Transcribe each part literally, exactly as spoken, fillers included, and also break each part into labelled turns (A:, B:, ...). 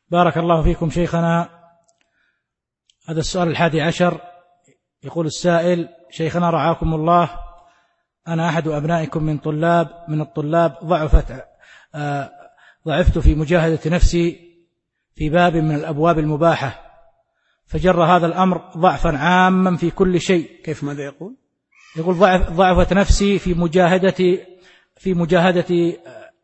A: بارك الله فيكم شيخنا. هذا السؤال الحادي عشر، يقول السائل: شيخنا رعاكم الله، أنا أحد أبنائكم من طلاب من الطلاب ضعفت آه ضعفت في مجاهدة نفسي في باب من الأبواب المباحة، فجر هذا الأمر ضعفا عاما في كل شيء.
B: كيف ماذا يقول؟
A: يقول ضعف ضعفت نفسي في مجاهدة في مجاهدة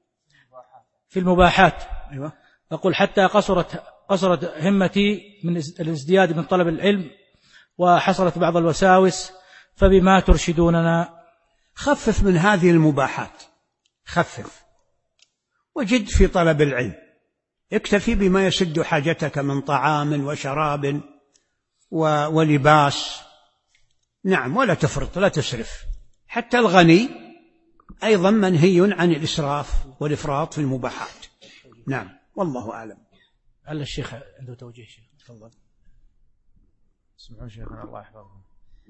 A: في المباحات.
B: أيوة.
A: أقول حتى قصرت قصرت همتي من الازدياد من طلب العلم، وحصلت بعض الوساوس، فبما ترشدوننا؟
B: خفف من هذه المباحات، خفف وجد في طلب العلم، اكتفي بما يسد حاجتك من طعام وشراب ولباس. نعم، ولا تفرط، لا تسرف. حتى الغني أيضا منهي عن الإسراف والإفراط في المباحات. نعم، والله أعلم.
A: هل الشيخ عنده توجيه؟ شيخ
C: تفضل. اسمعوا شيخنا الله يحفظكم.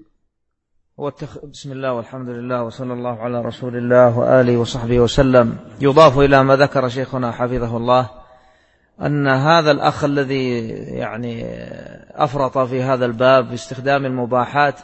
C: هو التخ... بسم الله والحمد لله وصلى الله على رسول الله وآله وصحبه وسلم. يضاف إلى ما ذكر شيخنا حفظه الله أن هذا الأخ الذي يعني أفرط في هذا الباب في استخدام المباحات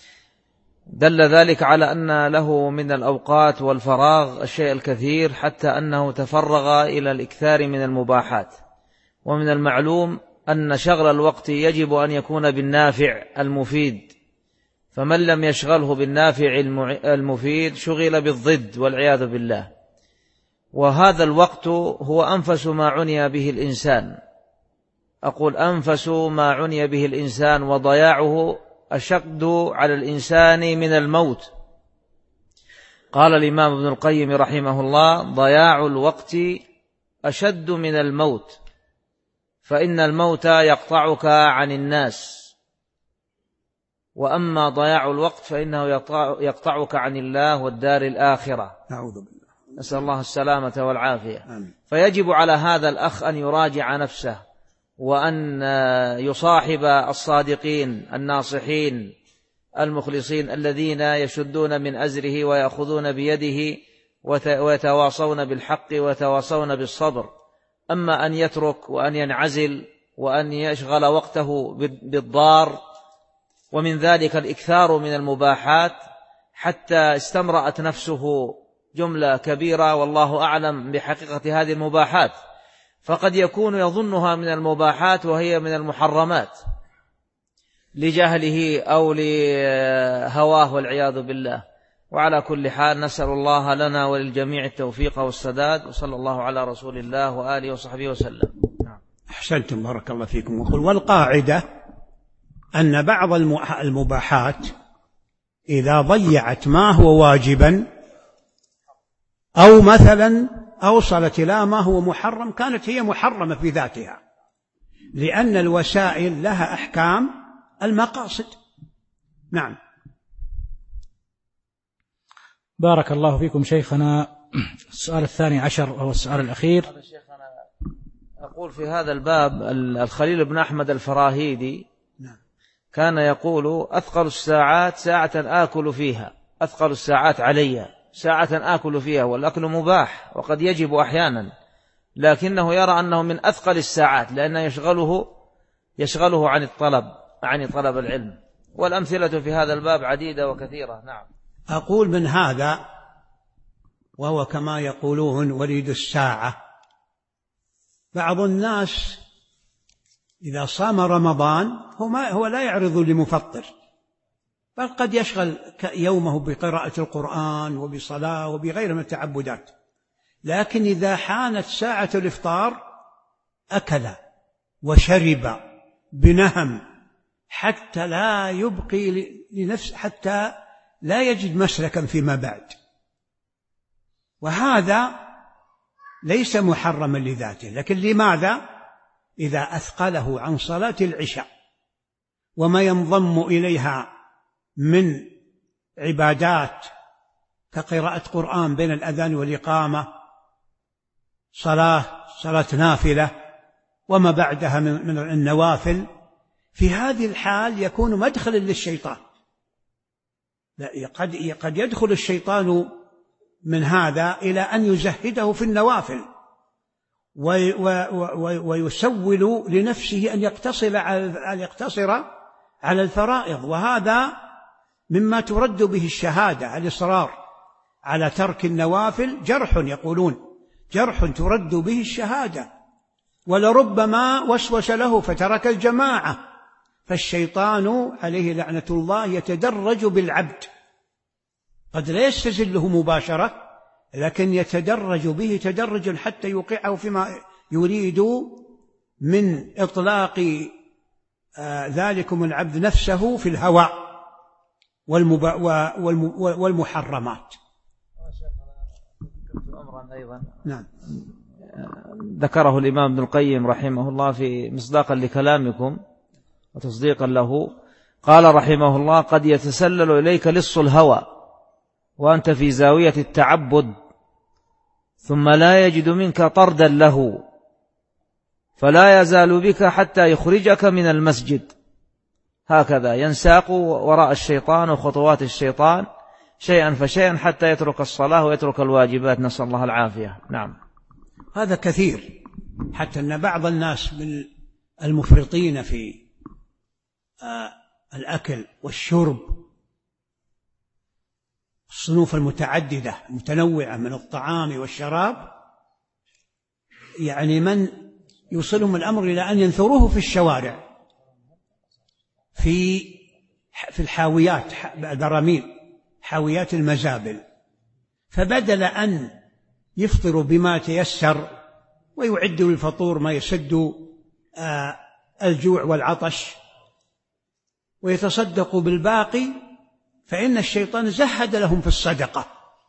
C: دل ذلك على أن له من الأوقات والفراغ الشيء الكثير، حتى أنه تفرغ إلى الإكثار من المباحات. ومن المعلوم أن شغل الوقت يجب أن يكون بالنافع المفيد، فمن لم يشغله بالنافع المفيد شغل بالضد والعياذ بالله. وهذا الوقت هو أنفس ما عني به الإنسان، أقول أنفس ما عني به الإنسان، وضياعه أشد على الإنسان من الموت. قال الإمام ابن القيم رحمه الله: ضياع الوقت أشد من الموت، فإن الموت يقطعك عن الناس، وأما ضياع الوقت فإنه يقطعك عن الله والدار الآخرة.
B: نعوذ بالله،
C: نسأل الله السلامة والعافية.
B: آمين.
C: فيجب على هذا الأخ أن يراجع نفسه، وأن يصاحب الصادقين الناصحين المخلصين الذين يشدون من أزره ويأخذون بيده ويتواصون بالحق ويتواصون بالصبر. أما أن يترك وأن ينعزل وأن يشغل وقته بالضار، ومن ذلك الإكثار من المباحات حتى استمرأت نفسه جملة كبيرة، والله أعلم بحقيقة هذه المباحات، فقد يكون يظنها من المباحات وهي من المحرمات لجهله أو لهواه والعياذ بالله. وعلى كل حال نسأل الله لنا وللجميع التوفيق والسداد، وصلى الله على رسول الله وآله وصحبه وسلم.
B: أحسنتم، بارك الله فيكم. وقل والقاعدة أن بعض المباحات إذا ضيعت ما هو واجبا أو مثلا أوصلت إلى ما هو محرم كانت هي محرمة في ذاتها، لأن الوسائل لها أحكام المقاصد. نعم.
A: بارك الله فيكم شيخنا. السؤال الثاني عشر وهو السؤال الأخير.
C: أقول في هذا الباب الخليل بن أحمد الفراهيدي كان يقول: أثقل الساعات ساعة آكل فيها، أثقل الساعات علي ساعة آكل فيها، والأكل مباح وقد يجب أحيانا، لكنه يرى أنه من أثقل الساعات لأنه يشغله يشغله عن الطلب عن طلب العلم. والأمثلة في هذا الباب عديدة وكثيرة. نعم.
B: أقول من هذا، وهو كما يقولون وليد الساعة، بعض الناس إذا صام رمضان هو, ما هو لا يعرض لمفطر، بل قد يشغل يومه بقراءة القرآن وبصلاة وبغير من التعبدات، لكن إذا حانت ساعة الإفطار أكل وشرب بنهم حتى لا يبقي لنفس حتى لا يجد مسلكا فيما بعد، وهذا ليس محرما لذاته. لكن لماذا؟ إذا أثقله عن صلاة العشاء وما ينضم إليها من عبادات كقراءة قرآن بين الأذان والإقامة، صلاة صلاة نافلة وما بعدها من النوافل، في هذه الحال يكون مدخلا للشيطان. قد قد يدخل الشيطان من هذا إلى أن يزهده في النوافل، ويسول لنفسه أن يقتصر أن يقتصر على الفرائض. وهذا مما ترد به الشهادة، الإصرار على ترك النوافل جرح، يقولون جرح ترد به الشهادة. ولربما وسوس له فترك الجماعة. فالشيطان عليه لعنة الله يتدرج بالعبد، قد لا يستزله مباشرة، لكن يتدرج به تدرجا حتى يوقعه فيما يريد من إطلاق آه ذلكم العبد نفسه في الهوى والمحرمات.
C: أمرا أيضا
B: نعم
C: ذكره الإمام ابن القيم رحمه الله في مصداقا لكلامكم وتصديقا له، قال رحمه الله: قد يتسلل إليك لص الهوى وأنت في زاوية التعبد، ثم لا يجد منك طردا له، فلا يزال بك حتى يخرجك من المسجد. هكذا ينساق وراء الشيطان وخطوات الشيطان شيئا فشيئا حتى يترك الصلاة ويترك الواجبات، نسأل الله العافية. نعم،
B: هذا كثير، حتى أن بعض الناس من المفرطين في الأكل والشرب، الصنوف المتعددة المتنوعة من الطعام والشراب، يعني من يوصلهم الأمر إلى أن ينثروه في الشوارع، في في الحاويات، البراميل، حاويات المزابل، فبدل أن يفطروا بما تيسر ويعدوا للفطور ما يسد الجوع والعطش ويتصدقوا بالباقي، فإن الشيطان زهد لهم في الصدقة،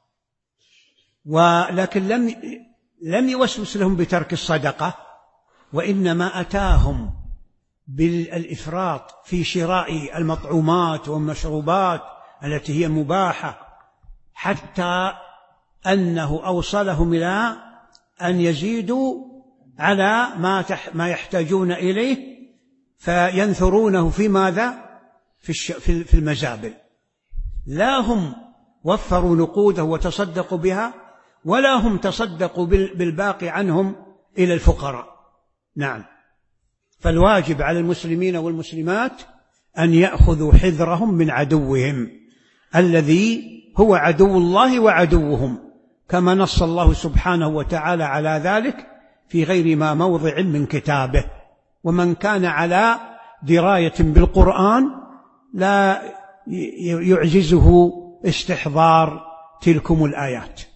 B: ولكن لم لم يوسوس لهم بترك الصدقة، وإنما أتاهم بالإفراط في شراء المطعومات والمشروبات التي هي مباحة، حتى أنه أوصلهم إلى أن يزيدوا على ما ما يحتاجون إليه، فينثرونه في ماذا؟ في في المزابل. لا هم وفروا نقوده وتصدقوا بها، ولا هم تصدقوا بالباقي عنهم إلى الفقراء. نعم، فالواجب على المسلمين والمسلمات أن يأخذوا حذرهم من عدوهم الذي هو عدو الله وعدوهم، كما نص الله سبحانه وتعالى على ذلك في غير ما موضع من كتابه. ومن كان على دراية بالقرآن لا يعجزه استحضار تلكم الآيات.